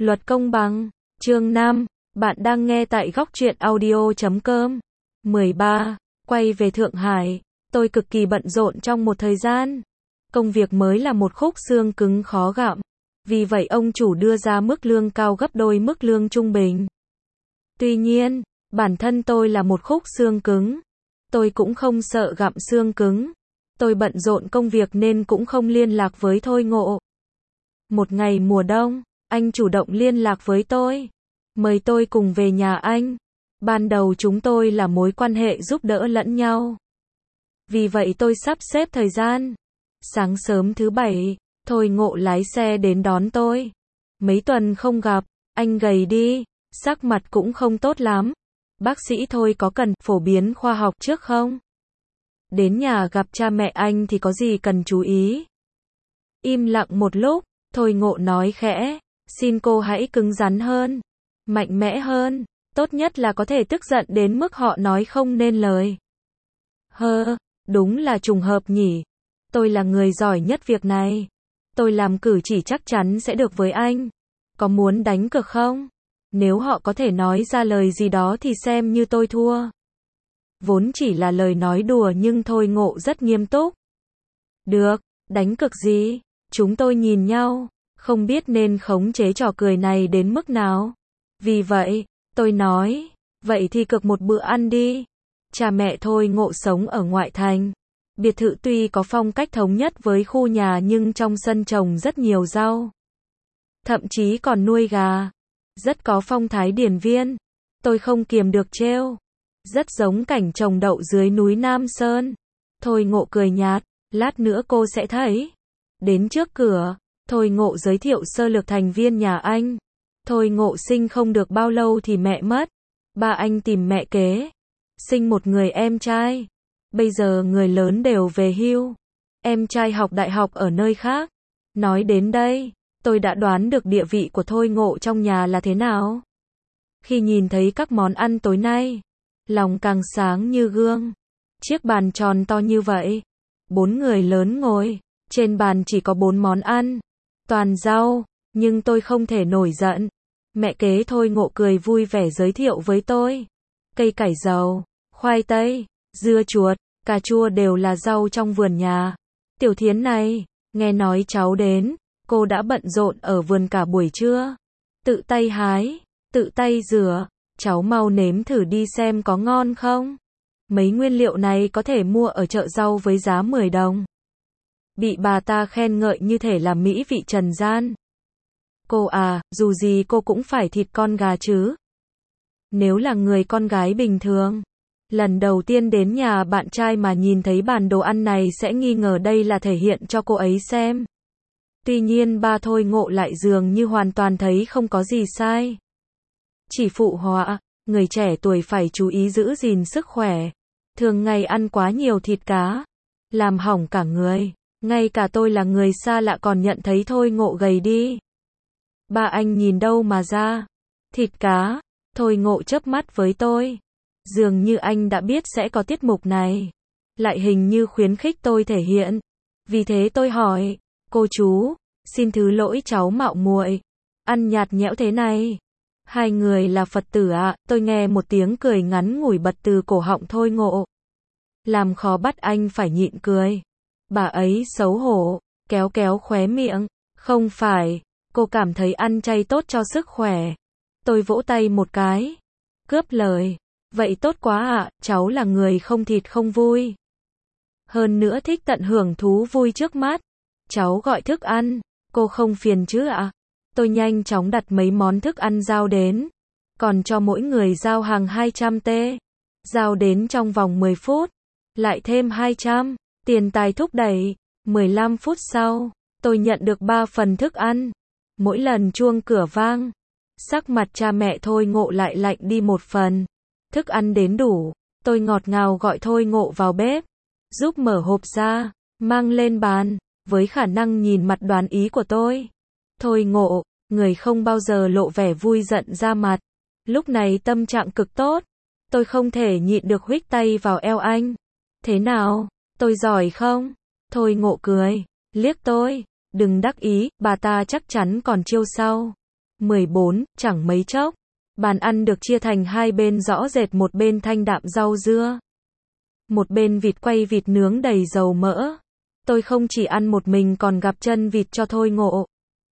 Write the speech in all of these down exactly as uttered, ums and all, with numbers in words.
Luật công bằng, chương năm, bạn đang nghe tại góc truyện audio chấm com. mười ba. Quay về Thượng Hải, tôi cực kỳ bận rộn trong một thời gian. Công việc mới là một khúc xương cứng khó gặm. Vì vậy ông chủ đưa ra mức lương cao gấp đôi mức lương trung bình. Tuy nhiên, bản thân tôi là một khúc xương cứng. Tôi cũng không sợ gặm xương cứng. Tôi bận rộn công việc nên cũng không liên lạc với Thôi Ngộ. Một ngày mùa đông, anh chủ động liên lạc với tôi, mời tôi cùng về nhà anh. Ban đầu chúng tôi là mối quan hệ giúp đỡ lẫn nhau. Vì vậy tôi sắp xếp thời gian. Sáng sớm thứ bảy, Thôi Ngộ lái xe đến đón tôi. Mấy tuần không gặp, anh gầy đi, sắc mặt cũng không tốt lắm. Bác sĩ Thôi có cần phổ biến khoa học trước không? Đến nhà gặp cha mẹ anh thì có gì cần chú ý? Im lặng một lúc, Thôi Ngộ nói khẽ, xin cô hãy cứng rắn hơn, mạnh mẽ hơn, tốt nhất là có thể tức giận đến mức họ nói không nên lời. Hơ, đúng là trùng hợp nhỉ. Tôi là người giỏi nhất việc này. Tôi làm cử chỉ chắc chắn sẽ được với anh. Có muốn đánh cược không? Nếu họ có thể nói ra lời gì đó thì xem như tôi thua. Vốn chỉ là lời nói đùa nhưng Thôi Ngộ rất nghiêm túc. Được, đánh cược gì? Chúng tôi nhìn nhau, không biết nên khống chế trò cười này đến mức nào. Vì vậy, tôi nói, vậy thì cược một bữa ăn đi. Cha mẹ Thôi Ngộ sống ở ngoại thành. Biệt thự tuy có phong cách thống nhất với khu nhà nhưng trong sân trồng rất nhiều rau. Thậm chí còn nuôi gà. Rất có phong thái điển viên. Tôi không kiềm được trêu. Rất giống cảnh trồng đậu dưới núi Nam Sơn. Thôi Ngộ cười nhạt, lát nữa cô sẽ thấy. Đến trước cửa, Thôi Ngộ giới thiệu sơ lược thành viên nhà anh. Thôi Ngộ sinh không được bao lâu thì mẹ mất. Ba anh tìm mẹ kế. Sinh một người em trai. Bây giờ người lớn đều về hưu. Em trai học đại học ở nơi khác. Nói đến đây, tôi đã đoán được địa vị của Thôi Ngộ trong nhà là thế nào. Khi nhìn thấy các món ăn tối nay, lòng càng sáng như gương. Chiếc bàn tròn to như vậy. Bốn người lớn ngồi. Trên bàn chỉ có bốn món ăn. Toàn rau. Nhưng tôi không thể nổi giận. Mẹ kế Thôi Ngộ cười vui vẻ giới thiệu với tôi. Cây cải dầu, khoai tây, dưa chuột, cà chua đều là rau trong vườn nhà. Tiểu Thiến này, nghe nói cháu đến. Cô đã bận rộn ở vườn cả buổi trưa. Tự tay hái, tự tay rửa. Cháu mau nếm thử đi xem có ngon không. Mấy nguyên liệu này có thể mua ở chợ rau với giá mười đồng. Bị bà ta khen ngợi như thể là mỹ vị trần gian. Cô à, dù gì cô cũng phải thịt con gà chứ. Nếu là người con gái bình thường, lần đầu tiên đến nhà bạn trai mà nhìn thấy bàn đồ ăn này sẽ nghi ngờ đây là thể hiện cho cô ấy xem. Tuy nhiên ba Thôi Ngộ lại dường như hoàn toàn thấy không có gì sai. Chỉ phụ họa, người trẻ tuổi phải chú ý giữ gìn sức khỏe. Thường ngày ăn quá nhiều thịt cá, làm hỏng cả người. Ngay cả tôi là người xa lạ còn nhận thấy Thôi Ngộ gầy đi. Ba anh nhìn đâu mà ra. Thịt cá. Thôi Ngộ chớp mắt với tôi. Dường như anh đã biết sẽ có tiết mục này. Lại hình như khuyến khích tôi thể hiện. Vì thế tôi hỏi, cô chú, xin thứ lỗi cháu mạo muội. Ăn nhạt nhẽo thế này. Hai người là Phật tử ạ. À? Tôi nghe một tiếng cười ngắn ngủi bật từ cổ họng Thôi Ngộ. Làm khó bắt anh phải nhịn cười. Bà ấy xấu hổ, kéo kéo khóe miệng. Không phải, cô cảm thấy ăn chay tốt cho sức khỏe. Tôi vỗ tay một cái. Cướp lời. Vậy tốt quá ạ, à, cháu là người không thịt không vui. Hơn nữa thích tận hưởng thú vui trước mắt. Cháu gọi thức ăn, cô không phiền chứ ạ? À? Tôi nhanh chóng đặt mấy món thức ăn giao đến. Còn cho mỗi người giao hàng hai trăm tê. Giao đến trong vòng mười phút. Lại thêm hai trăm. Tiền tài thúc đẩy. mười lăm phút sau, tôi nhận được ba phần thức ăn. Mỗi lần chuông cửa vang, sắc mặt cha mẹ Thôi Ngộ lại lạnh đi một phần. Thức ăn đến đủ, tôi ngọt ngào gọi Thôi Ngộ vào bếp, giúp mở hộp ra, mang lên bàn, với khả năng nhìn mặt đoán ý của tôi. Thôi Ngộ, người không bao giờ lộ vẻ vui giận ra mặt. Lúc này tâm trạng cực tốt, tôi không thể nhịn được huých tay vào eo anh. Thế nào, tôi giỏi không? Thôi Ngộ cười, liếc tôi, đừng đắc ý, bà ta chắc chắn còn chiêu sau. mười bốn, chẳng mấy chốc. Bàn ăn được chia thành hai bên rõ rệt, một bên thanh đạm rau dưa, một bên vịt quay vịt nướng đầy dầu mỡ. Tôi không chỉ ăn một mình còn gặp chân vịt cho Thôi Ngộ.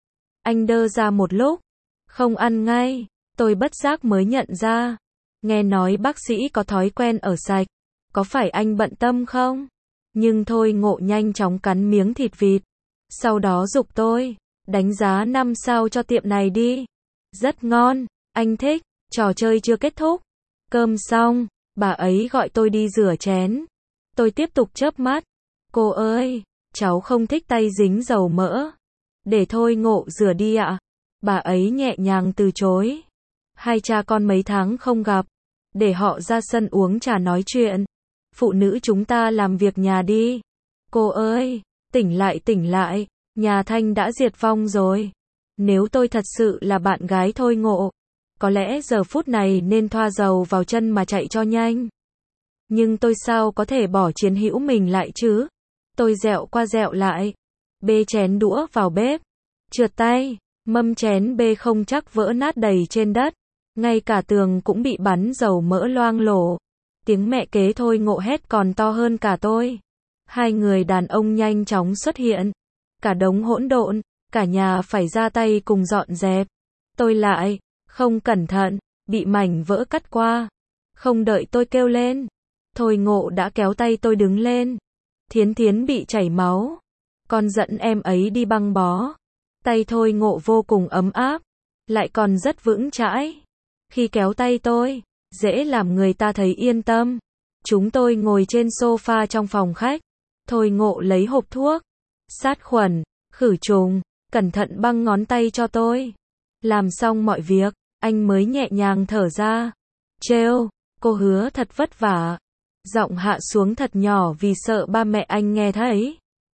Anh đơ ra một lúc, không ăn ngay, tôi bất giác mới nhận ra. Nghe nói bác sĩ có thói quen ở sạch, có phải anh bận tâm không? Nhưng Thôi Ngộ nhanh chóng cắn miếng thịt vịt, sau đó giục tôi, đánh giá năm sao cho tiệm này đi. Rất ngon, anh thích, trò chơi chưa kết thúc. Cơm xong, bà ấy gọi tôi đi rửa chén. Tôi tiếp tục chớp mắt. Cô ơi, cháu không thích tay dính dầu mỡ. Để Thôi Ngộ rửa đi ạ. Bà ấy nhẹ nhàng từ chối. Hai cha con mấy tháng không gặp, để họ ra sân uống trà nói chuyện. Phụ nữ chúng ta làm việc nhà đi. Cô ơi, tỉnh lại tỉnh lại, nhà Thanh đã diệt vong rồi. Nếu tôi thật sự là bạn gái Thôi Ngộ, có lẽ giờ phút này nên thoa dầu vào chân mà chạy cho nhanh. Nhưng tôi sao có thể bỏ chiến hữu mình lại chứ? Tôi dẹo qua dẹo lại, bê chén đũa vào bếp, trượt tay, mâm chén bê không chắc vỡ nát đầy trên đất, ngay cả tường cũng bị bắn dầu mỡ loang lổ. Tiếng mẹ kế Thôi Ngộ hét còn to hơn cả tôi. Hai người đàn ông nhanh chóng xuất hiện, cả đống hỗn độn, cả nhà phải ra tay cùng dọn dẹp. Tôi lại, không cẩn thận, bị mảnh vỡ cắt qua. Không đợi tôi kêu lên, Thôi Ngộ đã kéo tay tôi đứng lên. Thiến Thiến bị chảy máu, con dẫn em ấy đi băng bó. Tay Thôi Ngộ vô cùng ấm áp, lại còn rất vững chãi. Khi kéo tay tôi, dễ làm người ta thấy yên tâm. Chúng tôi ngồi trên sofa trong phòng khách. Thôi Ngộ lấy hộp thuốc, sát khuẩn, khử trùng, cẩn thận băng ngón tay cho tôi. Làm xong mọi việc, anh mới nhẹ nhàng thở ra. Trêu, cô hứa thật vất vả. Giọng hạ xuống thật nhỏ vì sợ ba mẹ anh nghe thấy.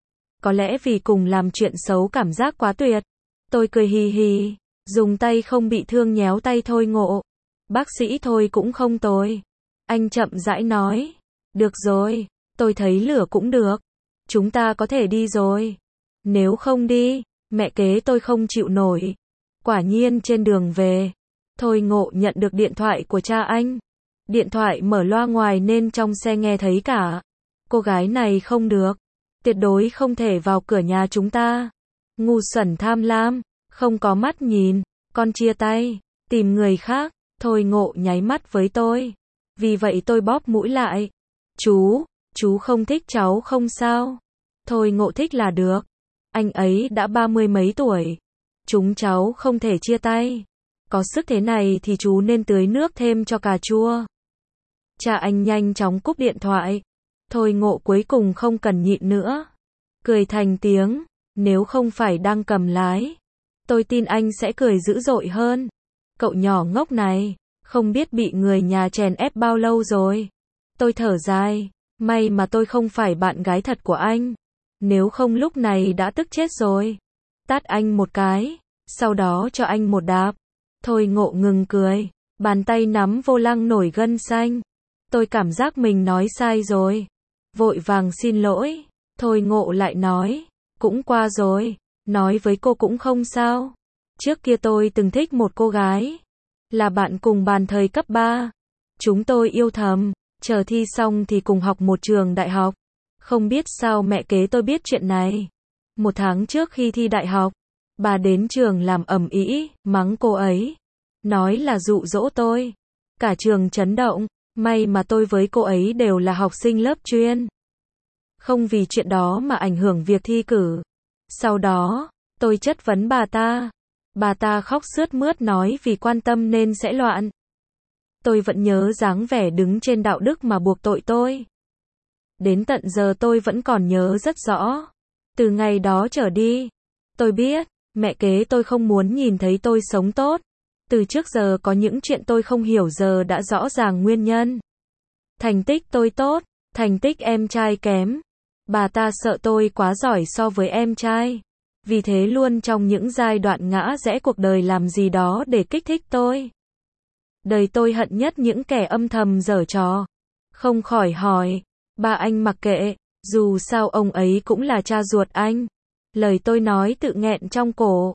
Có lẽ vì cùng làm chuyện xấu cảm giác quá tuyệt. Tôi cười hì hì, dùng tay không bị thương nhéo tay Thôi Ngộ. Bác sĩ Thôi cũng không tồi. Anh chậm rãi nói. Được rồi, tôi thấy lửa cũng được. Chúng ta có thể đi rồi. Nếu không đi, mẹ kế tôi không chịu nổi. Quả nhiên trên đường về, Thôi Ngộ nhận được điện thoại của cha anh. Điện thoại mở loa ngoài nên trong xe nghe thấy cả. Cô gái này không được. Tuyệt đối không thể vào cửa nhà chúng ta. Ngu xuẩn tham lam, không có mắt nhìn. Con chia tay, tìm người khác. Thôi Ngộ nháy mắt với tôi. Vì vậy tôi bóp mũi lại. Chú, chú không thích cháu không sao? Thôi Ngộ thích là được. Anh ấy đã ba mươi mấy tuổi. Chúng cháu không thể chia tay. Có sức thế này thì chú nên tưới nước thêm cho cà chua. Cha anh nhanh chóng cúp điện thoại. Thôi Ngộ cuối cùng không cần nhịn nữa. Cười thành tiếng. Nếu không phải đang cầm lái, tôi tin anh sẽ cười dữ dội hơn. Cậu nhỏ ngốc này, không biết bị người nhà chèn ép bao lâu rồi. Tôi thở dài. May mà tôi không phải bạn gái thật của anh. Nếu không lúc này đã tức chết rồi. Tát anh một cái, sau đó cho anh một đạp. Thôi Ngộ ngừng cười, bàn tay nắm vô lăng nổi gân xanh. Tôi cảm giác mình nói sai rồi. Vội vàng xin lỗi. Thôi Ngộ lại nói, cũng qua rồi, nói với cô cũng không sao. Trước kia tôi từng thích một cô gái, là bạn cùng bàn thời cấp ba. Chúng tôi yêu thầm, chờ thi xong thì cùng học một trường đại học. Không biết sao mẹ kế tôi biết chuyện này. Một tháng trước khi thi đại học, bà đến trường làm ầm ĩ, mắng cô ấy. Nói là dụ dỗ tôi. Cả trường chấn động, may mà tôi với cô ấy đều là học sinh lớp chuyên. Không vì chuyện đó mà ảnh hưởng việc thi cử. Sau đó, tôi chất vấn bà ta. Bà ta khóc sướt mướt nói vì quan tâm nên sẽ loạn. Tôi vẫn nhớ dáng vẻ đứng trên đạo đức mà buộc tội tôi. Đến tận giờ tôi vẫn còn nhớ rất rõ. Từ ngày đó trở đi, tôi biết, mẹ kế tôi không muốn nhìn thấy tôi sống tốt. Từ trước giờ có những chuyện tôi không hiểu giờ đã rõ ràng nguyên nhân. Thành tích tôi tốt, thành tích em trai kém. Bà ta sợ tôi quá giỏi so với em trai. Vì thế luôn trong những giai đoạn ngã rẽ cuộc đời làm gì đó để kích thích tôi. Đời tôi hận nhất những kẻ âm thầm giở trò. Không khỏi hỏi, ba anh mặc kệ, dù sao ông ấy cũng là cha ruột anh. Lời tôi nói tự nghẹn trong cổ.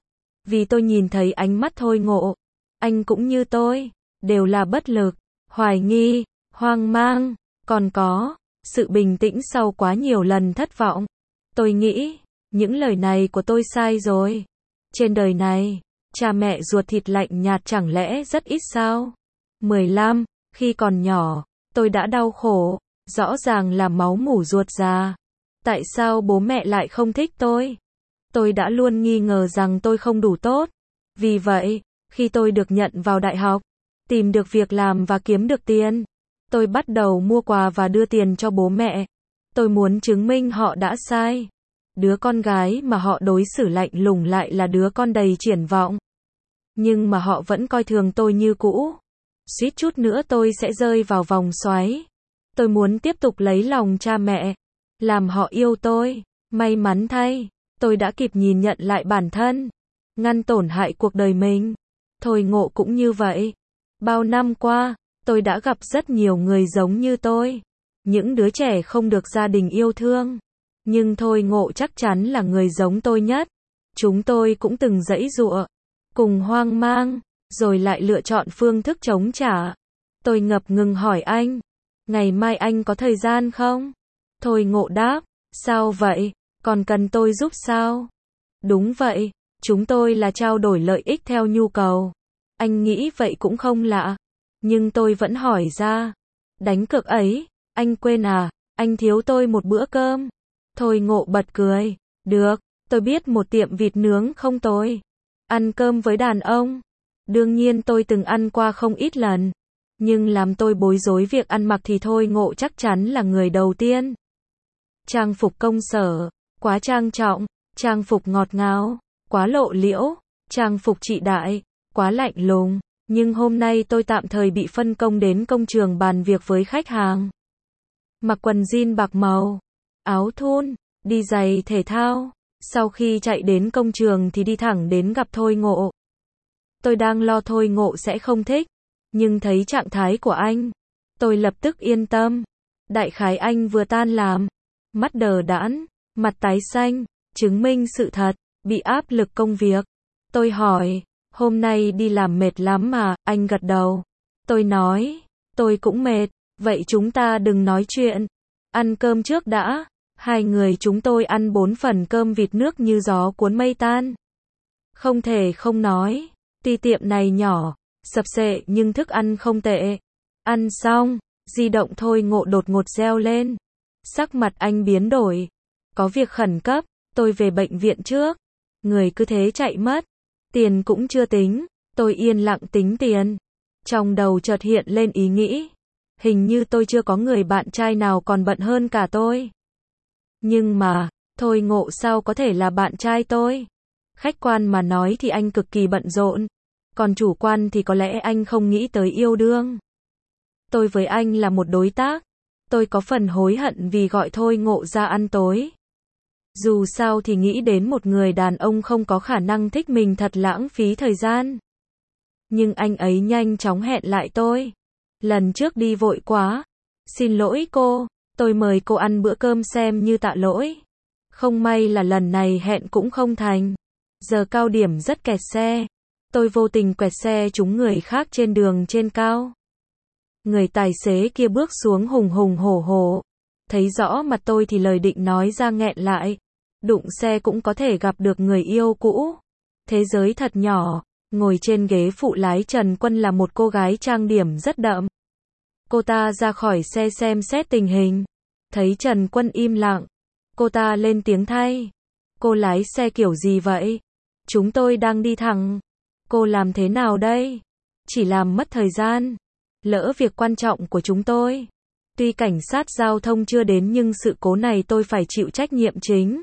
Vì tôi nhìn thấy ánh mắt Thôi Ngộ. Anh cũng như tôi, đều là bất lực, hoài nghi, hoang mang, còn có sự bình tĩnh sau quá nhiều lần thất vọng. Tôi nghĩ, những lời này của tôi sai rồi. Trên đời này, cha mẹ ruột thịt lạnh nhạt chẳng lẽ rất ít sao? mười lăm, khi còn nhỏ, tôi đã đau khổ, rõ ràng là máu mủ ruột già. Tại sao bố mẹ lại không thích tôi? Tôi đã luôn nghi ngờ rằng tôi không đủ tốt. Vì vậy, khi tôi được nhận vào đại học, tìm được việc làm và kiếm được tiền, tôi bắt đầu mua quà và đưa tiền cho bố mẹ. Tôi muốn chứng minh họ đã sai. Đứa con gái mà họ đối xử lạnh lùng lại là đứa con đầy triển vọng. Nhưng mà họ vẫn coi thường tôi như cũ. Suýt chút nữa tôi sẽ rơi vào vòng xoáy. Tôi muốn tiếp tục lấy lòng cha mẹ, làm họ yêu tôi. May mắn thay, tôi đã kịp nhìn nhận lại bản thân, ngăn tổn hại cuộc đời mình. Thôi Ngộ cũng như vậy. Bao năm qua, tôi đã gặp rất nhiều người giống như tôi. Những đứa trẻ không được gia đình yêu thương. Nhưng Thôi Ngộ chắc chắn là người giống tôi nhất. Chúng tôi cũng từng giãy giụa, cùng hoang mang, rồi lại lựa chọn phương thức chống trả. Tôi ngập ngừng hỏi anh, ngày mai anh có thời gian không? Thôi Ngộ đáp, sao vậy, còn cần tôi giúp sao? Đúng vậy, chúng tôi là trao đổi lợi ích theo nhu cầu. Anh nghĩ vậy cũng không lạ. Nhưng tôi vẫn hỏi ra, đánh cược ấy, anh quên à, anh thiếu tôi một bữa cơm. Thôi Ngộ bật cười, được, tôi biết một tiệm vịt nướng không tồi. Ăn cơm với đàn ông. Đương nhiên tôi từng ăn qua không ít lần. Nhưng làm tôi bối rối việc ăn mặc thì Thôi Ngộ chắc chắn là người đầu tiên. Trang phục công sở, quá trang trọng. Trang phục ngọt ngào, quá lộ liễu. Trang phục chị đại, quá lạnh lùng. Nhưng hôm nay tôi tạm thời bị phân công đến công trường bàn việc với khách hàng. Mặc quần jean bạc màu, áo thun, đi giày thể thao. Sau khi chạy đến công trường thì đi thẳng đến gặp Thôi Ngộ. Tôi đang lo Thôi Ngộ sẽ không thích, nhưng thấy trạng thái của anh, tôi lập tức yên tâm. Đại khái anh vừa tan làm, mắt đờ đẫn, mặt tái xanh, chứng minh sự thật, bị áp lực công việc. Tôi hỏi, hôm nay đi làm mệt lắm mà, anh gật đầu. Tôi nói, tôi cũng mệt, vậy chúng ta đừng nói chuyện. Ăn cơm trước đã. Hai người chúng tôi ăn bốn phần cơm vịt nước như gió cuốn mây tan. Không thể không nói, tuy tiệm này nhỏ, sập xệ nhưng thức ăn không tệ. Ăn xong, di động Thôi Ngộ đột ngột reo lên. Sắc mặt anh biến đổi. Có việc khẩn cấp, tôi về bệnh viện trước. Người cứ thế chạy mất. Tiền cũng chưa tính, tôi yên lặng tính tiền. Trong đầu chợt hiện lên ý nghĩ. Hình như tôi chưa có người bạn trai nào còn bận hơn cả tôi. Nhưng mà, Thôi Ngộ sao có thể là bạn trai tôi? Khách quan mà nói thì anh cực kỳ bận rộn. Còn chủ quan thì có lẽ anh không nghĩ tới yêu đương. Tôi với anh là một đối tác. Tôi có phần hối hận vì gọi Thôi Ngộ ra ăn tối. Dù sao thì nghĩ đến một người đàn ông không có khả năng thích mình thật lãng phí thời gian. Nhưng anh ấy nhanh chóng hẹn lại tôi. Lần trước đi vội quá. Xin lỗi cô, tôi mời cô ăn bữa cơm xem như tạ lỗi. Không may là lần này hẹn cũng không thành. Giờ cao điểm rất kẹt xe. Tôi vô tình quẹt xe trúng người khác trên đường trên cao. Người tài xế kia bước xuống hùng hùng hổ hổ. Thấy rõ mặt tôi thì lời định nói ra nghẹn lại. Đụng xe cũng có thể gặp được người yêu cũ. Thế giới thật nhỏ. Ngồi trên ghế phụ lái Trần Quân là một cô gái trang điểm rất đậm. Cô ta ra khỏi xe xem xét tình hình. Thấy Trần Quân im lặng. Cô ta lên tiếng thay. Cô lái xe kiểu gì vậy? Chúng tôi đang đi thẳng. Cô làm thế nào đây? Chỉ làm mất thời gian. Lỡ việc quan trọng của chúng tôi. Tuy cảnh sát giao thông chưa đến nhưng sự cố này tôi phải chịu trách nhiệm chính.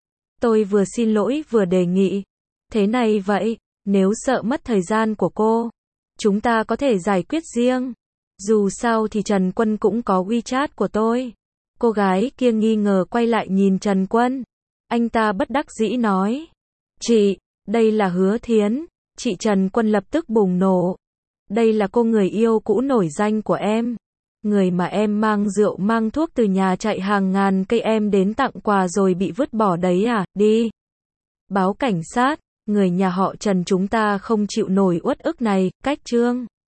Tôi vừa xin lỗi vừa đề nghị. Thế này vậy, nếu sợ mất thời gian của cô, chúng ta có thể giải quyết riêng. Dù sao thì Trần Quân cũng có WeChat của tôi. Cô gái kia nghi ngờ quay lại nhìn Trần Quân. Anh ta bất đắc dĩ nói. Chị, đây là Hứa Thiến. Chị Trần Quân lập tức bùng nổ. Đây là cô người yêu cũ nổi danh của em. Người mà em mang rượu mang thuốc từ nhà chạy hàng ngàn cây em đến tặng quà rồi bị vứt bỏ đấy à, đi. Báo cảnh sát, Người nhà họ Trần chúng ta không chịu nổi uất ức này, cách chương.